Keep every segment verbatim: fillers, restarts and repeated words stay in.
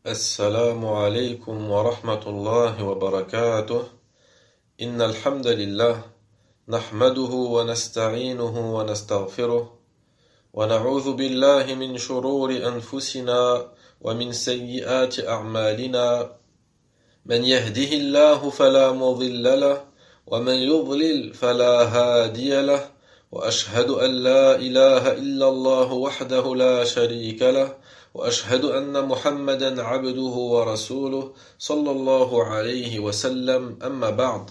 السلام عليكم ورحمة الله وبركاته. إن الحمد لله نحمده ونستعينه ونستغفره ونعوذ بالله من شرور أنفسنا ومن سيئات أعمالنا. من يهده الله فلا مضل له ومن يضلل فلا هادي له وأشهد أن لا إله إلا الله وحده لا شريك له وأشهد أن محمدا عبده ورسوله صلى الله عليه وسلم أما بعد.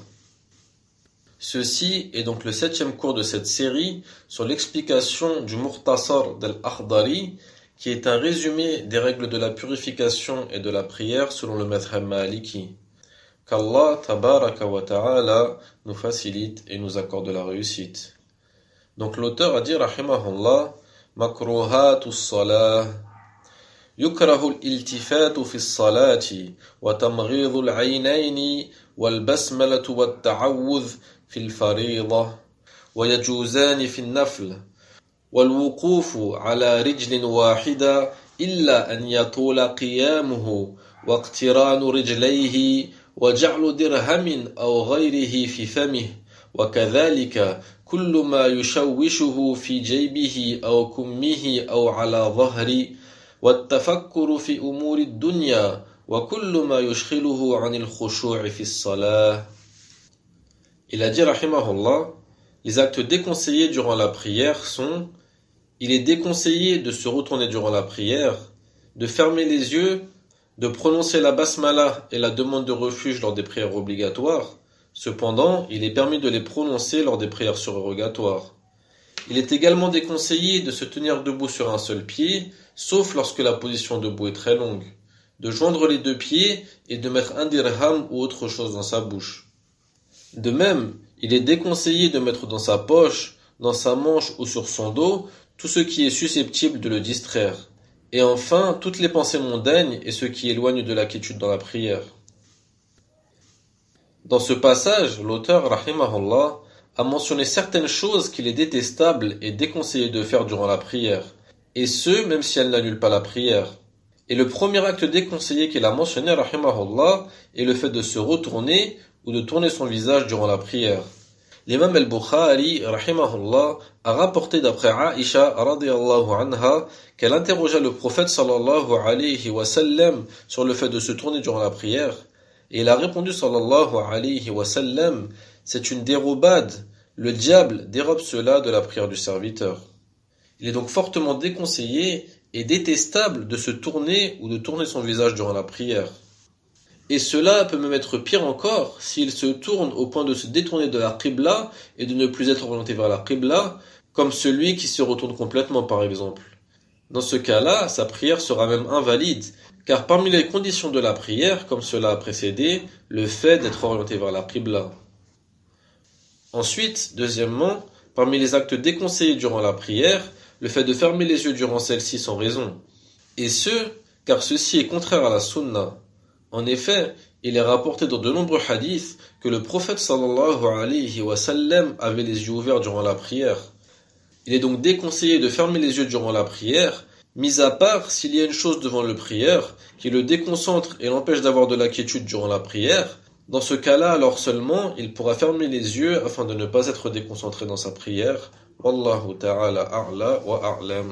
Ceci est donc le septième cours de cette série sur l'explication du Mukhtasar d'Al-Akhdari, qui est un résumé des règles de la purification et de la prière selon le madhhab maliki. Qu'Allah tabaraka wa ta'ala nous facilite et nous accorde la réussite. Donc l'auteur a dit rahimahullah, makruhatus salah. يكره الالتفات في الصلاة وتمغيض العينين والبسملة والتعوذ في الفريضة ويجوزان في النفل والوقوف على رجل واحدة إلا أن يطول قيامه واقتران رجليه وجعل درهم أو غيره في فمه وكذلك كل ما يشوشه في جيبه أو كمه أو على ظهره والتفكر في أمور الدنيا وكل ما يشغله عن الخشوع في الصلاة. Il a dit rahimahullah, les actes déconseillés durant la prière sont: il est déconseillé de se retourner durant la prière, de fermer les yeux, de prononcer la basmala et la demande de refuge lors des prières obligatoires. Cependant, il est permis de les prononcer lors des prières surérogatoires. Il est également déconseillé de se tenir debout sur un seul pied, sauf lorsque la position debout est très longue, de joindre les deux pieds et de mettre un dirham ou autre chose dans sa bouche. De même, il est déconseillé de mettre dans sa poche, dans sa manche ou sur son dos tout ce qui est susceptible de le distraire. Et enfin, toutes les pensées mondaines et ce qui éloigne de la quiétude dans la prière. Dans ce passage, l'auteur, rahimahullah, a mentionné certaines choses qu'il est détestable et déconseillé de faire durant la prière, et ce, même si elles n'annulent pas la prière. Et le premier acte déconseillé qu'il a mentionné, rahimahullah, est le fait de se retourner ou de tourner son visage durant la prière. L'imam al-Bukhari, rahimahullah, a rapporté d'après Aïcha, radiyallahu anha, qu'elle interrogea le prophète sallallahu alayhi wa sallam sur le fait de se tourner durant la prière, et il a répondu sallallahu alayhi wa sallam, c'est une dérobade, le diable dérobe cela de la prière du serviteur. Il est donc fortement déconseillé et détestable de se tourner ou de tourner son visage durant la prière. Et cela peut même être pire encore s'il se tourne au point de se détourner de la qibla et de ne plus être orienté vers la qibla, comme celui qui se retourne complètement par exemple. Dans ce cas-là, sa prière sera même invalide, car parmi les conditions de la prière, comme cela a précédé, le fait d'être orienté vers la qibla. Ensuite, deuxièmement, parmi les actes déconseillés durant la prière, le fait de fermer les yeux durant celle-ci sans raison. Et ce, car ceci est contraire à la sunna. En effet, il est rapporté dans de nombreux hadiths que le prophète sallallahu alayhi wa sallam avait les yeux ouverts durant la prière. Il est donc déconseillé de fermer les yeux durant la prière, mis à part s'il y a une chose devant le prieur qui le déconcentre et l'empêche d'avoir de la quiétude durant la prière. Dans ce cas-là, alors seulement, il pourra fermer les yeux afin de ne pas être déconcentré dans sa prière. Wallahu ta'ala a'la wa a'lam.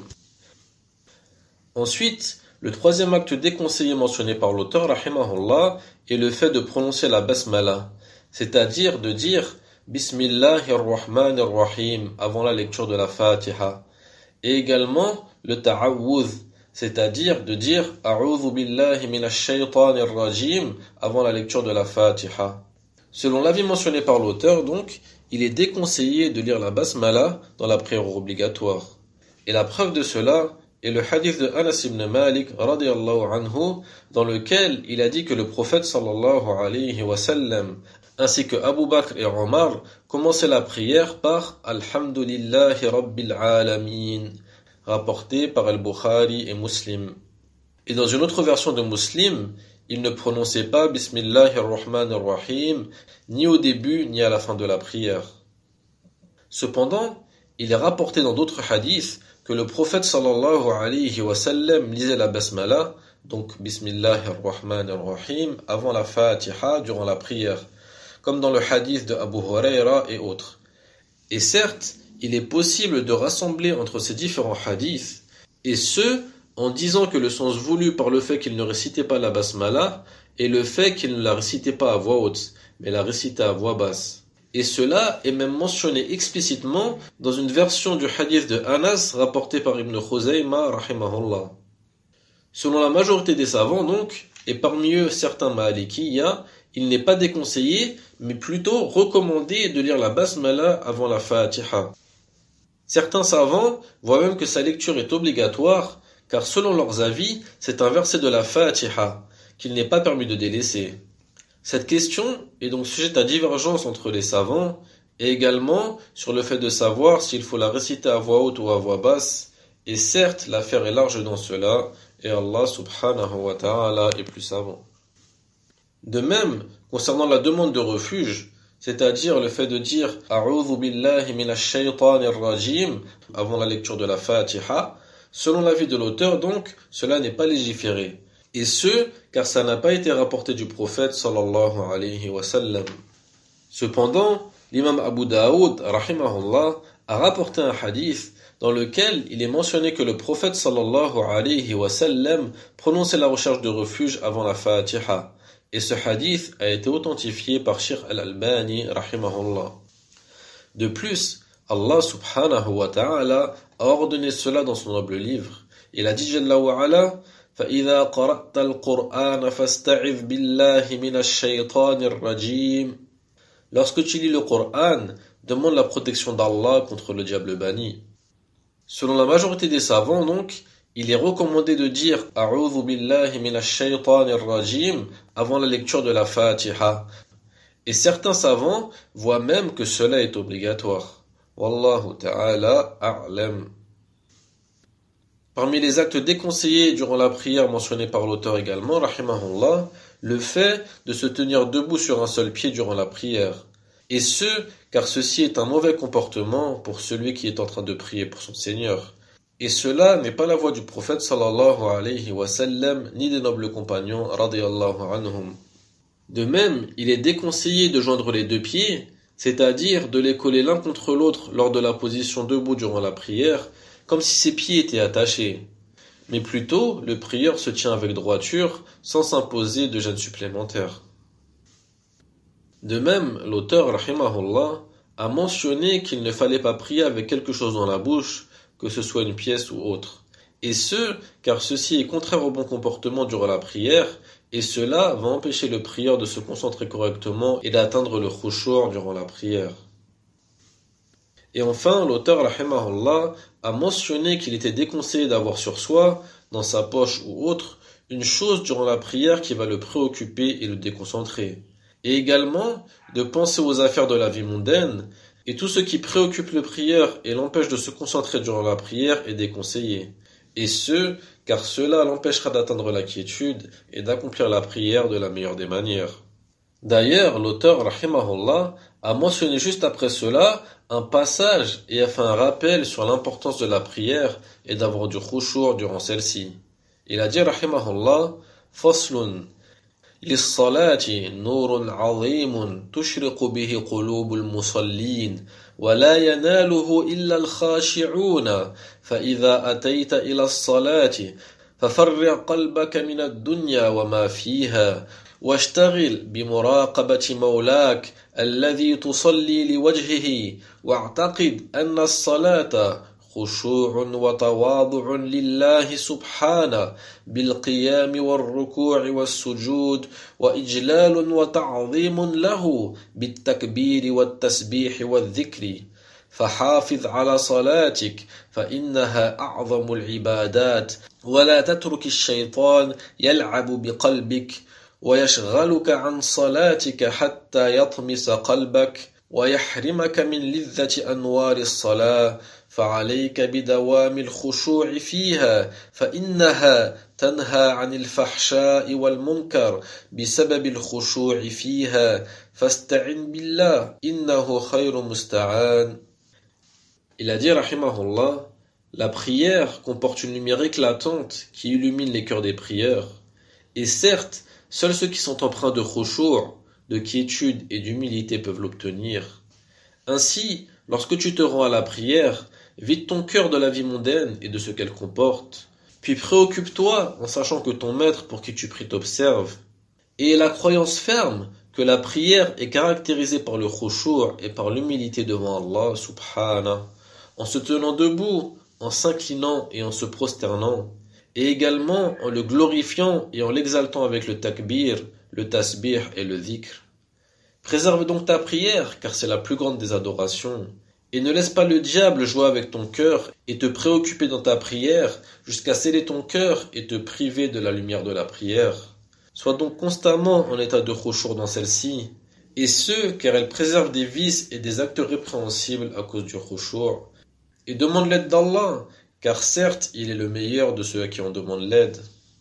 Ensuite, le troisième acte déconseillé mentionné par l'auteur, rahimahullah, est le fait de prononcer la basmala, c'est-à-dire de dire Bismillahir Rahmanir Rahim avant la lecture de la Fatiha, et également le ta'awudh, c'est-à-dire de dire A'udhu billahi minash shaytanir rajim avant la lecture de la Fatiha. Selon l'avis mentionné par l'auteur, donc, il est déconseillé de lire la basmala dans la prière obligatoire. Et la preuve de cela est le hadith de Anas ibn Malik radiyallahu anhu, dans lequel il a dit que le prophète sallallahu alayhi wa sallam ainsi que Abu Bakr et Omar commençaient la prière par Alhamdulillahi Rabbil Alamin, rapporté par Al-Bukhari et Muslim. Et dans une autre version de Muslim, il ne prononçait pas Bismillahir Rahmanir Rahim, ni au début ni à la fin de la prière. Cependant, il est rapporté dans d'autres hadiths que le prophète sallallahu alayhi wa sallam lisait la basmala donc Bismillahir Rahmanir Rahim, avant la Fatiha, durant la prière, comme dans le hadith de Abu Huraira et autres. Et certes, il est possible de rassembler entre ces différents hadiths, et ce, en disant que le sens voulu par le fait qu'il ne récitait pas la basmala, est le fait qu'il ne la récitait pas à voix haute, mais la récitait à voix basse. Et cela est même mentionné explicitement dans une version du hadith de Anas rapporté par Ibn Khuzayma rahimahullah. Selon la majorité des savants donc, et parmi eux certains Malikiya, il n'est pas déconseillé, mais plutôt recommandé de lire la basmala avant la Fatiha. Certains savants voient même que sa lecture est obligatoire, car selon leurs avis, c'est un verset de la Fatiha, qu'il n'est pas permis de délaisser. Cette question est donc sujette à divergence entre les savants, et également sur le fait de savoir s'il faut la réciter à voix haute ou à voix basse, et certes l'affaire est large dans cela, et Allah subhanahu wa ta'ala est plus savant. De même, concernant la demande de refuge, c'est-à-dire le fait de dire « A'udhu billahi minash shaytanir rajim » avant la lecture de la Fatiha, selon l'avis de l'auteur donc, cela n'est pas légiféré. Et ce, car ça n'a pas été rapporté du prophète sallallahu alayhi wa sallam. Cependant, l'imam Abu Daoud, rahimahullah, a rapporté un hadith dans lequel il est mentionné que le prophète sallallahu alayhi wa sallam prononçait la recherche de refuge avant la Fatiha. Et ce hadith a été authentifié par Sheikh al-Albani, rahimahullah. De plus, Allah subhanahu wa ta'ala a ordonné cela dans son noble livre. Il a dit Jalla wa ala, فَإِذَا قَرَأْتَ الْقُرْآنَ فَاسْتَعِذْ بِاللَّهِ مِنَ الشَّيْطَانِ الرَّجِيمِ. Lorsque tu lis le Coran, demande la protection d'Allah contre le diable banni. Selon la majorité des savants donc, il est recommandé de dire « A'udhu billahi minash shaytanir rajim » avant la lecture de la Fatiha. Et certains savants voient même que cela est obligatoire. Wallahu ta'ala a'lam. Parmi les actes déconseillés durant la prière mentionnés par l'auteur également, rahimahullah, le fait de se tenir debout sur un seul pied durant la prière. Et ce, car ceci est un mauvais comportement pour celui qui est en train de prier pour son Seigneur. Et cela n'est pas la voie du prophète sallallahu alayhi wa sallam, ni des nobles compagnons radiyallahu anhum. De même, il est déconseillé de joindre les deux pieds, c'est-à-dire de les coller l'un contre l'autre lors de la position debout durant la prière, comme si ses pieds étaient attachés. Mais plutôt, le prieur se tient avec droiture, sans s'imposer de gêne supplémentaire. De même, l'auteur, rahimahullah, a mentionné qu'il ne fallait pas prier avec quelque chose dans la bouche, que ce soit une pièce ou autre. Et ce, car ceci est contraire au bon comportement durant la prière, et cela va empêcher le prieur de se concentrer correctement et d'atteindre le khushu' durant la prière. Et enfin, l'auteur, rahimahullah, a mentionné qu'il était déconseillé d'avoir sur soi, dans sa poche ou autre, une chose durant la prière qui va le préoccuper et le déconcentrer. Et également, de penser aux affaires de la vie mondaine, et tout ce qui préoccupe le prieur et l'empêche de se concentrer durant la prière est déconseillé. Et ce, car cela l'empêchera d'atteindre la quiétude et d'accomplir la prière de la meilleure des manières. D'ailleurs, l'auteur, rahimahullah, a mentionné juste après cela un passage et a fait un rappel sur l'importance de la prière et d'avoir du khushu' durant celle-ci. Il a dit, rahimahullah, Faslun, للصلاة نور عظيم تشرق به قلوب المصلين ولا يناله إلا الخاشعون فإذا أتيت إلى الصلاة ففرغ قلبك من الدنيا وما فيها واشتغل بمراقبة مولاك الذي تصلي لوجهه واعتقد أن الصلاة خشوع وتواضع لله سبحانه بالقيام والركوع والسجود وإجلال وتعظيم له بالتكبير والتسبيح والذكر فحافظ على صلاتك فإنها أعظم العبادات ولا تترك الشيطان يلعب بقلبك ويشغلك عن صلاتك حتى يطمس قلبك ويحرمك من لذة أنوار الصلاة فعليك بدوام الخشوع فيها فإنها تنهى عن الفحشاء والمنكر بسبب الخشوع فيها فاستعن بالله إنه خير مستعان. Il a dit, rahimahullah, La prière comporte une lumière éclatante qui illumine les cœurs des prieurs. Et certes, seuls ceux qui sont empreints de khushu', de quiétude et d'humilité peuvent l'obtenir. Ainsi, lorsque tu te rends à la prière, vide ton cœur de la vie mondaine et de ce qu'elle comporte. Puis préoccupe-toi en sachant que ton maître pour qui tu pries t'observe. Et aie la croyance ferme que la prière est caractérisée par le khushu' et par l'humilité devant Allah subhanahu, en se tenant debout, en s'inclinant et en se prosternant, et également en le glorifiant et en l'exaltant avec le takbir, le tasbih et le dhikr. Préserve donc ta prière, car c'est la plus grande des adorations, et ne laisse pas le diable jouer avec ton cœur et te préoccuper dans ta prière jusqu'à sceller ton cœur et te priver de la lumière de la prière. Sois donc constamment en état de khushu' dans celle-ci, et ce, car elle préserve des vices et des actes répréhensibles à cause du khushu'. Et demande l'aide d'Allah, car certes, il est le meilleur de ceux à qui on demande l'aide.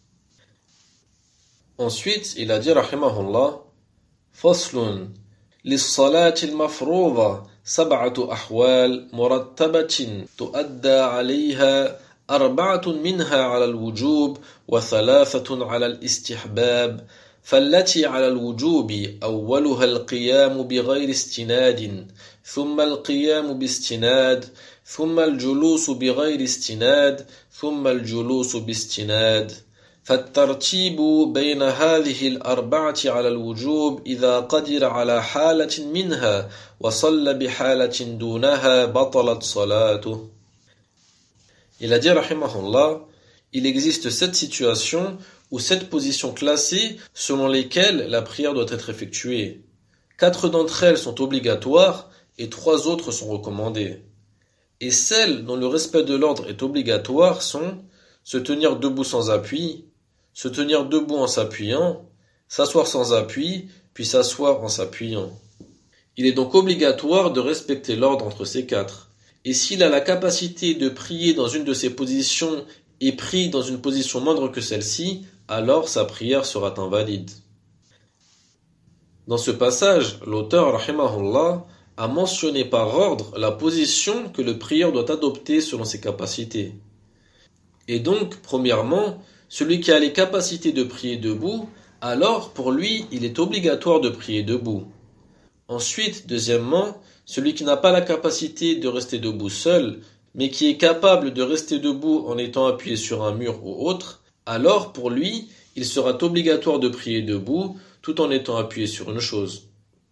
Ensuite, il a dit, rahimahullah, فصل للصلاة المفروضة سبعة أحوال مرتبة تؤدى عليها أربعة منها على الوجوب وثلاثة على الاستحباب فالتي على الوجوب أولها القيام بغير استناد ثم القيام باستناد ثم الجلوس بغير استناد ثم الجلوس باستناد فالترتيب بين هذه الأربعة على الوجوب إذا قدر على حالة منها وصلى بحالة دونها بطلت صلاته. Il a dit rahimahullah, il existe sept situations ou sept positions classées selon lesquelles la prière doit être effectuée. Quatre d'entre elles sont obligatoires et trois autres sont recommandées. Et celles dont le respect de l'ordre est obligatoire sont se tenir debout sans appui, se tenir debout en s'appuyant, s'asseoir sans appui, puis s'asseoir en s'appuyant. Il est donc obligatoire de respecter l'ordre entre ces quatre. Et s'il a la capacité de prier dans une de ces positions et prie dans une position moindre que celle-ci, alors sa prière sera invalide. Dans ce passage, l'auteur, rahimahullah, a mentionné par ordre la position que le prieur doit adopter selon ses capacités. Et donc, premièrement, celui qui a les capacités de prier debout, alors pour lui, il est obligatoire de prier debout. Ensuite, deuxièmement, celui qui n'a pas la capacité de rester debout seul, mais qui est capable de rester debout en étant appuyé sur un mur ou autre, alors pour lui, il sera obligatoire de prier debout tout en étant appuyé sur une chose.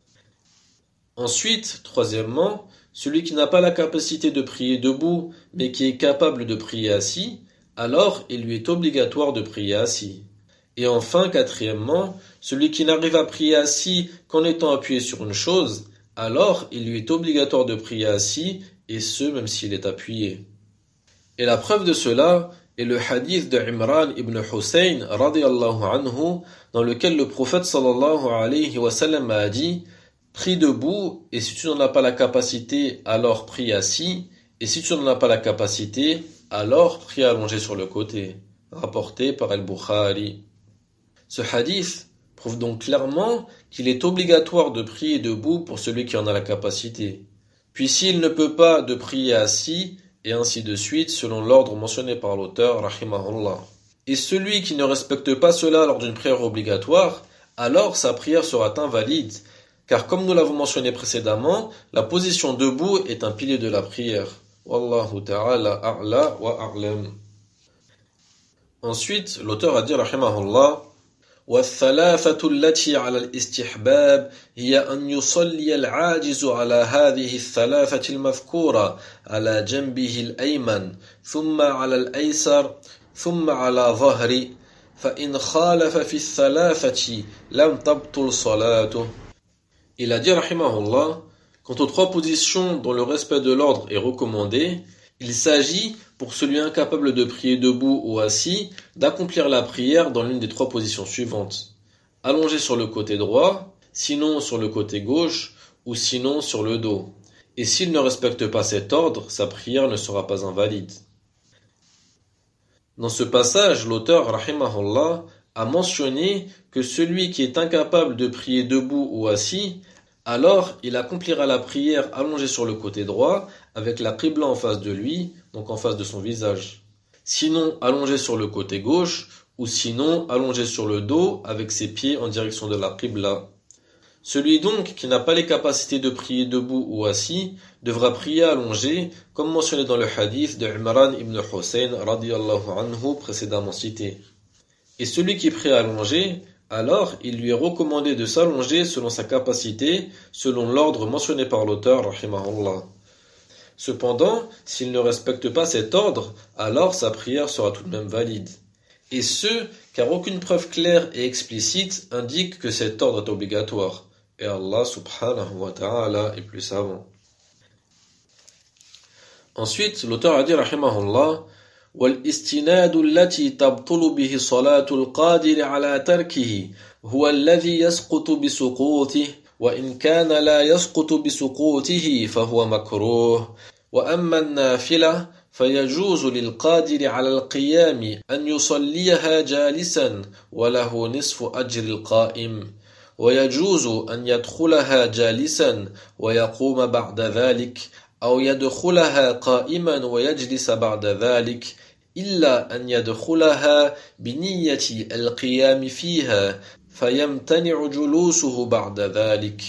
Ensuite, troisièmement, celui qui n'a pas la capacité de prier debout, mais qui est capable de prier assis, alors il lui est obligatoire de prier assis. Et enfin, quatrièmement, celui qui n'arrive à prier assis qu'en étant appuyé sur une chose, alors il lui est obligatoire de prier assis, et ce même s'il est appuyé. Et la preuve de cela est le hadith de Imran ibn Hussein radiyallahu anhu, dans lequel le prophète sallallahu alayhi wa sallam a dit: prie debout, et si tu n'en as pas la capacité, alors prie assis, et si tu n'en as pas la capacité, alors prie allongé sur le côté. Rapporté par Al-Bukhari. Ce hadith prouve donc clairement qu'il est obligatoire de prier debout pour celui qui en a la capacité. Puis s'il ne peut pas, de prier assis, et ainsi de suite, selon l'ordre mentionné par l'auteur, rahimahullah. Et celui qui ne respecte pas cela lors d'une prière obligatoire, alors sa prière sera invalide, car comme nous l'avons mentionné précédemment, la position debout est un pilier de la prière. Wallahu ta'ala a'la wa a'lam. Ensuite, l'auteur a dit, rahimahullah, والثلاثة التي على الاستحباب هي أن يصلي العاجز على هذه الثلاثة المذكورة على جنبه الأيمن ثم على الأيسر ثم على ظهره فإن خالف في الثلاثة لم تبطل صلاته. Il a dit, rahimahullah, quant aux trois positions dont le respect de l'ordre est recommandé, il s'agit, pour celui incapable de prier debout ou assis, d'accomplir la prière dans l'une des trois positions suivantes. Allongé sur le côté droit, sinon sur le côté gauche, ou sinon sur le dos. Et s'il ne respecte pas cet ordre, sa prière ne sera pas invalide. Dans ce passage, l'auteur, rahimahullah, a mentionné que celui qui est incapable de prier debout ou assis, alors il accomplira la prière allongée sur le côté droit, avec la qibla en face de lui, donc en face de son visage. Sinon allongé sur le côté gauche, ou sinon allongé sur le dos avec ses pieds en direction de la qibla. Celui donc qui n'a pas les capacités de prier debout ou assis devra prier allongé, comme mentionné dans le hadith de Imran ibn Hussein radiyallahu anhu précédemment cité. Et celui qui prie allongé, alors il lui est recommandé de s'allonger selon sa capacité, selon l'ordre mentionné par l'auteur rahimahullah. Cependant, s'il ne respecte pas cet ordre, alors sa prière sera tout de même valide. Et ce, car aucune preuve claire et explicite indique que cet ordre est obligatoire. Et Allah subhanahu wa ta'ala est plus savant. Ensuite, l'auteur a dit rahimahullah, وَالْإِسْتِنَادُ الَّتِي تَبْطُلُ بِهِ صَلَاةُ الْقَادِرِ عَلَى تَرْكِهِ هُوَ الَّذِي يَسْقُطُ بِسُقُوطِهِ وَإِنْ كَانَ لَا يَسْقُطُ بِسُقُوطِهِ فَهُوَ مَكْرُوهٌ وَأَمَّا النَّافِلَةُ فيجوز للقادر على القيام أن يصليها جالسا وله نصف أجر القائم ويجوز أن يدخلها جالسا ويقوم بعد ذلك أو يدخلها قائما ويجلس بعد ذلك إلا أن يدخلها بنية القيام فيها فيمتنع جلوسه بعد ذلك.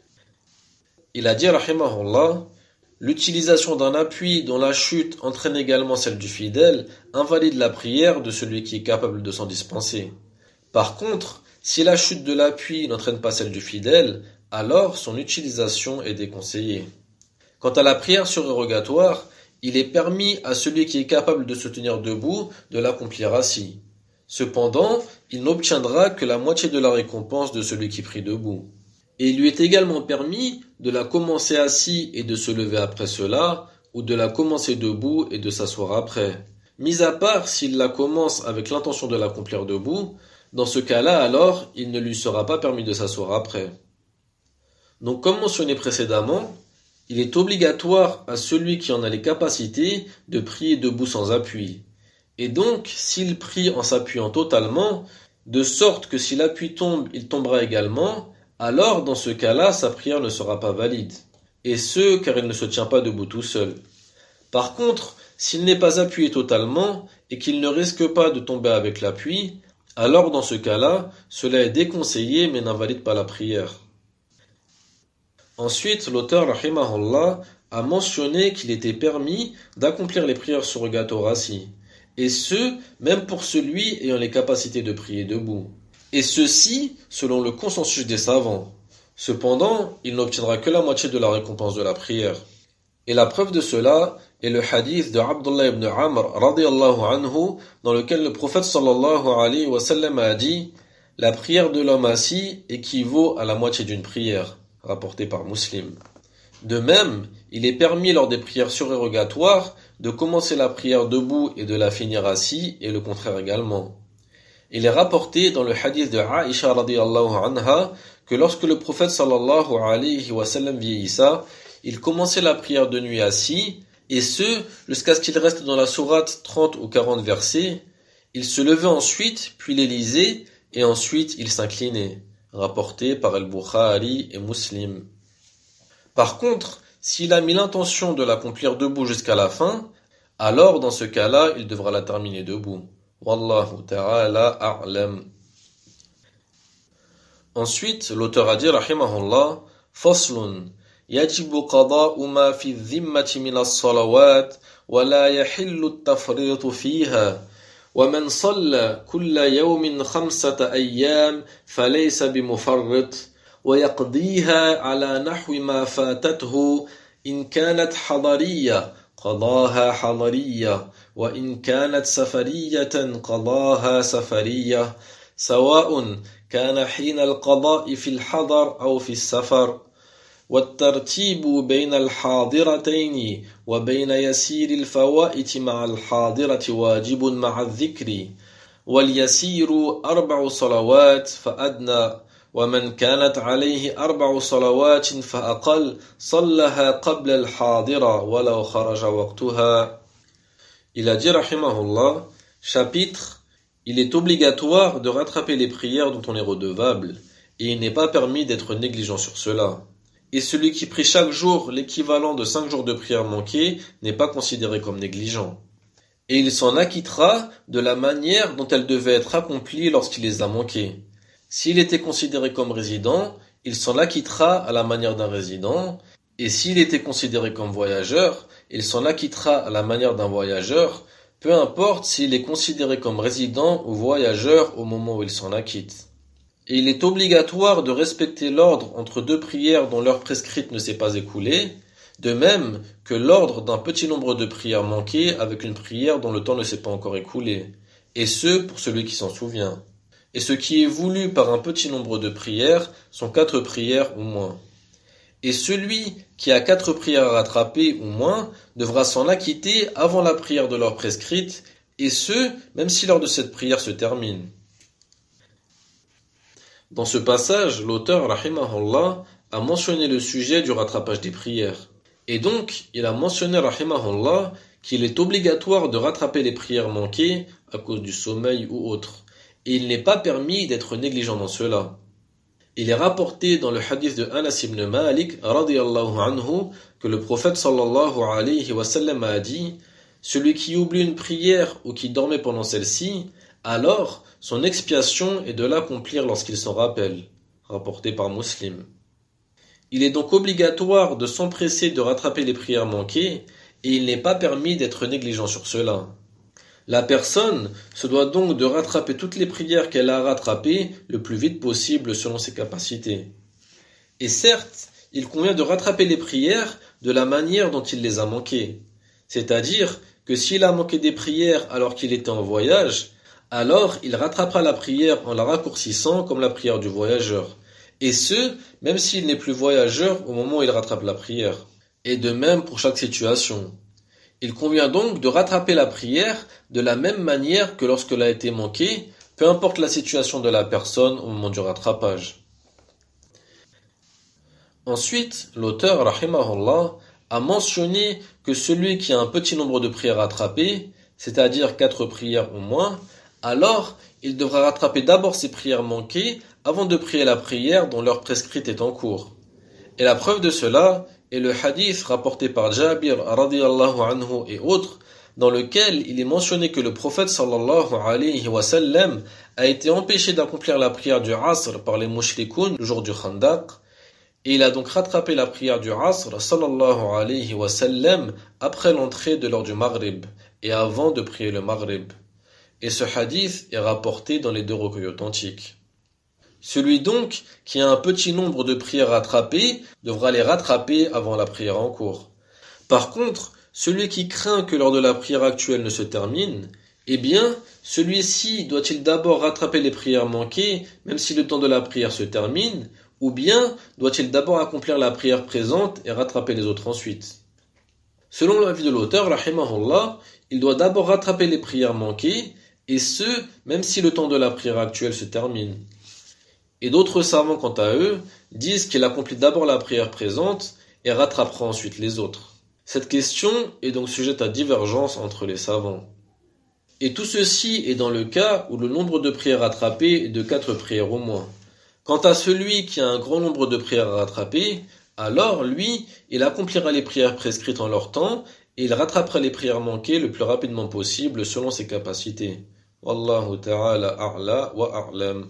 Il a dit rahimahullah, l'utilisation d'un appui dont la chute entraîne également celle du fidèle invalide la prière de celui qui est capable de s'en dispenser. Par contre, si la chute de l'appui n'entraîne pas celle du fidèle, alors son utilisation est déconseillée. Quant à la prière surérogatoire, il est permis à celui qui est capable de se tenir debout de l'accomplir assis. Cependant, il n'obtiendra que la moitié de la récompense de celui qui prie debout. Et il lui est également permis de la commencer assis et de se lever après cela, ou de la commencer debout et de s'asseoir après. Mis à part s'il la commence avec l'intention de l'accomplir debout, dans ce cas-là alors, il ne lui sera pas permis de s'asseoir après. Donc comme mentionné précédemment, il est obligatoire à celui qui en a les capacités de prier debout sans appui. Et donc, s'il prie en s'appuyant totalement, de sorte que si l'appui tombe, il tombera également, alors dans ce cas-là, sa prière ne sera pas valide. Et ce, car il ne se tient pas debout tout seul. Par contre, s'il n'est pas appuyé totalement et qu'il ne risque pas de tomber avec l'appui, alors dans ce cas-là, cela est déconseillé mais n'invalide pas la prière. Ensuite, l'auteur rahimahullah a mentionné qu'il était permis d'accomplir les prières surrogatoires assis, et ce, même pour celui ayant les capacités de prier debout. Et ceci, selon le consensus des savants. Cependant, il n'obtiendra que la moitié de la récompense de la prière. Et la preuve de cela est le hadith de Abdullah ibn Amr radiyallahu anhu, dans lequel le prophète sallallahu alayhi wa sallam a dit « La prière de l'homme assis équivaut à la moitié d'une prière », rapporté par Muslim. De même, il est permis lors des prières surérogatoires de commencer la prière debout et de la finir assis, et le contraire également. Il est rapporté dans le hadith de Aïcha radiyallahu anha que lorsque le prophète sallallahu alayhi wa sallam vieillissa, il commençait la prière de nuit assis, et ce, jusqu'à ce qu'il reste dans la sourate trente ou quarante versets. Il se levait ensuite, puis les lisait, et ensuite il s'inclinait. Rapporté par Al-Bukhari et Muslim. Par contre, s'il a mis l'intention de l'accomplir debout jusqu'à la fin, alors dans ce cas-là, il devra la terminer debout. Wallahu ta'ala a'lam. Ensuite, l'auteur a dit, rahimahullah, Faslun, yajibu qada'u ma fi dhimmati min as-salawat, wa la yahillu at-tafritu fiha. ومن صلى كل يوم خمسة أيام فليس بمفرط ويقضيها على نحو ما فاتته إن كانت حضرية قضاها حضرية وإن كانت سفرية قضاها سفرية سواء كان حين القضاء في الحضر أو في السفر والترتيب بين الحاضرتين وبين يسير الفوائت مع الحاضرة واجب مع الذكر واليسير أربع صلوات فأدنى ومن كانت عليه أربع صلوات فأقل صلها قبل الحاضرة ولو خرج وقتها. Il a dit rahimahullah, chapitre, il est obligatoire de rattraper les prières dont on est redevable et il n'est pas permis d'être négligent sur cela. Et celui qui prie chaque jour l'équivalent de cinq jours de prière manquée n'est pas considéré comme négligent. Et il s'en acquittera de la manière dont elle devait être accomplie lorsqu'il les a manquées. S'il était considéré comme résident, il s'en acquittera à la manière d'un résident, et s'il était considéré comme voyageur, il s'en acquittera à la manière d'un voyageur, peu importe s'il est considéré comme résident ou voyageur au moment où il s'en acquitte. Et il est obligatoire de respecter l'ordre entre deux prières dont l'heure prescrite ne s'est pas écoulée, de même que l'ordre d'un petit nombre de prières manquées avec une prière dont le temps ne s'est pas encore écoulé, et ce pour celui qui s'en souvient. Et ce qui est voulu par un petit nombre de prières sont quatre prières ou moins. Et celui qui a quatre prières à rattraper ou moins devra s'en acquitter avant la prière de l'heure prescrite, et ce, même si l'heure de cette prière se termine. Dans ce passage, l'auteur, rahimahullah, a mentionné le sujet du rattrapage des prières. Et donc, il a mentionné, rahimahullah, qu'il est obligatoire de rattraper les prières manquées à cause du sommeil ou autre. Et il n'est pas permis d'être négligent dans cela. Il est rapporté dans le hadith de Anas ibn Malik, radiyallahu anhu, que le prophète sallallahu alayhi wa sallam a dit « Celui qui oublie une prière ou qui dormait pendant celle-ci, alors son expiation est de l'accomplir lorsqu'il s'en rappelle. » Rapporté par Muslim. Il est donc obligatoire de s'empresser de rattraper les prières manquées, et il n'est pas permis d'être négligent sur cela. La personne se doit donc de rattraper toutes les prières qu'elle a à rattraper le plus vite possible selon ses capacités. Et certes, il convient de rattraper les prières de la manière dont il les a manquées. C'est-à-dire que s'il a manqué des prières alors qu'il était en voyage, alors il rattrapera la prière en la raccourcissant comme la prière du voyageur. Et ce, même s'il n'est plus voyageur au moment où il rattrape la prière. Et de même pour chaque situation. Il convient donc de rattraper la prière de la même manière que lorsqu'elle a été manquée, peu importe la situation de la personne au moment du rattrapage. Ensuite, l'auteur, rahimahullah, a mentionné que celui qui a un petit nombre de prières rattrapées, c'est-à-dire quatre prières au moins, alors il devra rattraper d'abord ses prières manquées avant de prier la prière dont l'heure prescrite est en cours. Et la preuve de cela est le hadith rapporté par Jabir radiyallahu anhu et autres, dans lequel il est mentionné que le prophète sallallahu alayhi wa sallam a été empêché d'accomplir la prière du Asr par les mushrikoun le jour du Khandaq, et il a donc rattrapé la prière du Asr sallallahu alayhi wa sallam après l'entrée de l'heure du Maghrib et avant de prier le Maghrib. Et ce hadith est rapporté dans les deux recueils authentiques. Celui donc qui a un petit nombre de prières rattrapées devra les rattraper avant la prière en cours. Par contre, celui qui craint que l'heure de la prière actuelle ne se termine, eh bien, celui-ci doit-il d'abord rattraper les prières manquées, même si le temps de la prière se termine, ou bien doit-il d'abord accomplir la prière présente et rattraper les autres ensuite? Selon l'avis de l'auteur, rahimahullah, il doit d'abord rattraper les prières manquées, et ce, même si le temps de la prière actuelle se termine. Et d'autres savants, quant à eux, disent qu'il accomplit d'abord la prière présente et rattrapera ensuite les autres. Cette question est donc sujette à divergence entre les savants. Et tout ceci est dans le cas où le nombre de prières rattrapées est de quatre prières au moins. Quant à celui qui a un grand nombre de prières à rattraper, alors lui, il accomplira les prières prescrites en leur temps et il rattrapera les prières manquées le plus rapidement possible selon ses capacités. Wallahu ta'ala a'la wa a'lam.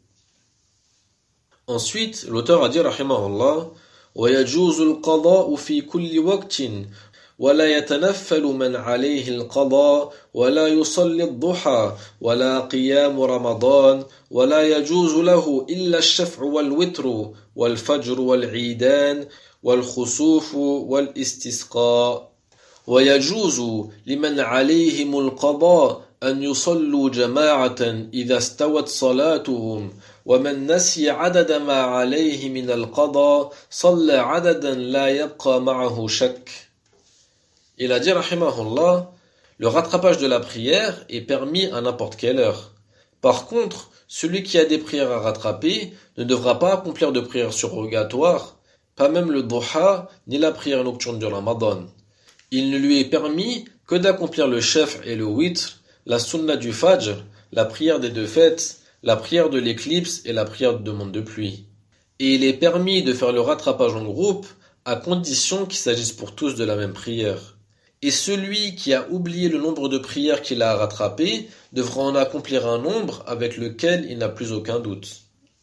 Ensuite, l'auteur a dit, rahimahullah, وَيَجُوزُ الْقَضَاءُ فِي كُلِّ وَقْتٍ وَلَا يَتَنَفَّلُ مَنْ عَلَيْهِ الْقَضَاءُ وَلَا يُصَلِّ الضُّحَى وَلَا قِيَامُ رَمَضَانَ وَلَا يَجُوزُ لَهُ إِلَّا الشَّفْعُ وَالْوِتْرُ وَالْفَجْرُ وَالْعِيدَانِ وَالْخُسُوفُ وَالْإِسْتِسْقَاءُ وَيَجُوزُ لِمَنْ عَلَيْهِمُ الْقَضَاءُ أن يصلوا جماعة إذا استوت صلاتهم ومن نسي عدد ما عليه من القضاء صلى عددا لا يبقى معه شك. Il a dit rahimahullah, le rattrapage de la prière est permis à n'importe quelle heure. Par contre, celui qui a des prières à rattraper ne devra pas accomplir de prières surrogatoires, pas même le duha ni la prière nocturne du Ramadan. Il ne lui est permis que d'accomplir le shaf' et le witr, la sunna du fajr, la prière des deux fêtes, la prière de l'éclipse et la prière de demande de pluie. Et il est permis de faire le rattrapage en groupe à condition qu'il s'agisse pour tous de la même prière. Et celui qui a oublié le nombre de prières qu'il a rattrapées devra en accomplir un nombre avec lequel il n'a plus aucun doute.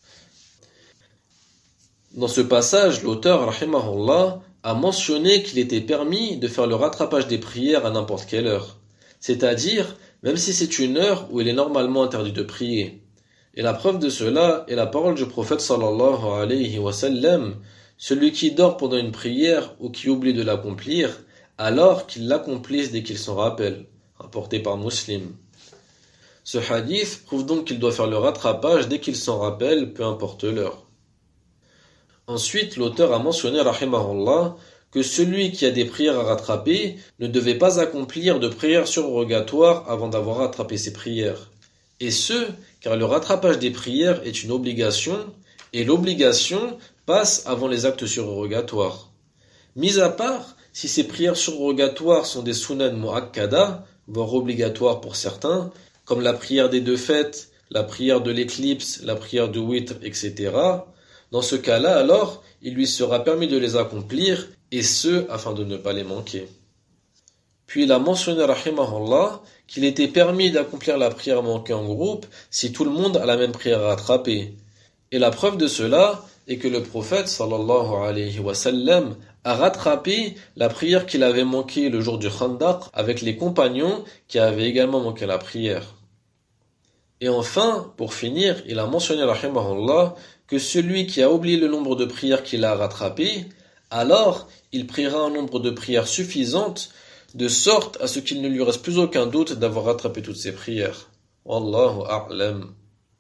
Dans ce passage, l'auteur, rahimahullah, a mentionné qu'il était permis de faire le rattrapage des prières à n'importe quelle heure. C'est-à-dire, même si c'est une heure où il est normalement interdit de prier. Et la preuve de cela est la parole du prophète sallallahu alayhi wa sallam, celui qui dort pendant une prière ou qui oublie de l'accomplir, alors qu'il l'accomplisse dès qu'il s'en rappelle, rapporté par Muslim. Ce hadith prouve donc qu'il doit faire le rattrapage dès qu'il s'en rappelle, peu importe l'heure. Ensuite, l'auteur a mentionné, rahimahullah, que celui qui a des prières à rattraper ne devait pas accomplir de prières surrogatoires avant d'avoir rattrapé ses prières. Et ce, car le rattrapage des prières est une obligation, et l'obligation passe avant les actes surrogatoires. Mis à part, si ces prières surrogatoires sont des sunan mu'akkada, voire obligatoires pour certains, comme la prière des deux fêtes, la prière de l'éclipse, la prière de witr, et cetera, dans ce cas-là, alors, il lui sera permis de les accomplir, et ce, afin de ne pas les manquer. Puis il a mentionné, rahimahullah, qu'il était permis d'accomplir la prière manquée en groupe si tout le monde a la même prière à rattraper. Et la preuve de cela est que le prophète, sallallahu alayhi wa sallam, a rattrapé la prière qu'il avait manquée le jour du Khandaq avec les compagnons qui avaient également manqué la prière. Et enfin, pour finir, il a mentionné, rahimahullah, que celui qui a oublié le nombre de prières qu'il a rattrapées, alors il priera un nombre de prières suffisantes, de sorte à ce qu'il ne lui reste plus aucun doute d'avoir rattrapé toutes ses prières. Wallahu a'lam.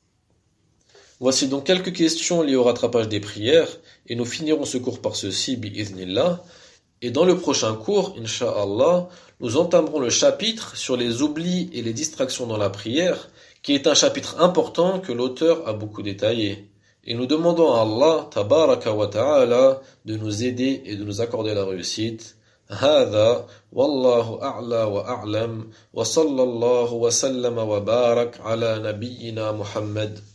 Voici donc quelques questions liées au rattrapage des prières, et nous finirons ce cours par ceci, bi'idhnillah. Et dans le prochain cours, incha'Allah, nous entamerons le chapitre sur les oublis et les distractions dans la prière, qui est un chapitre important que l'auteur a beaucoup détaillé. Et nous demandons à Allah, tabaraka wa ta'ala, de nous aider et de nous accorder la réussite. هذا والله أعلى وأعلم وصلى الله وسلم وبارك على نبينا محمد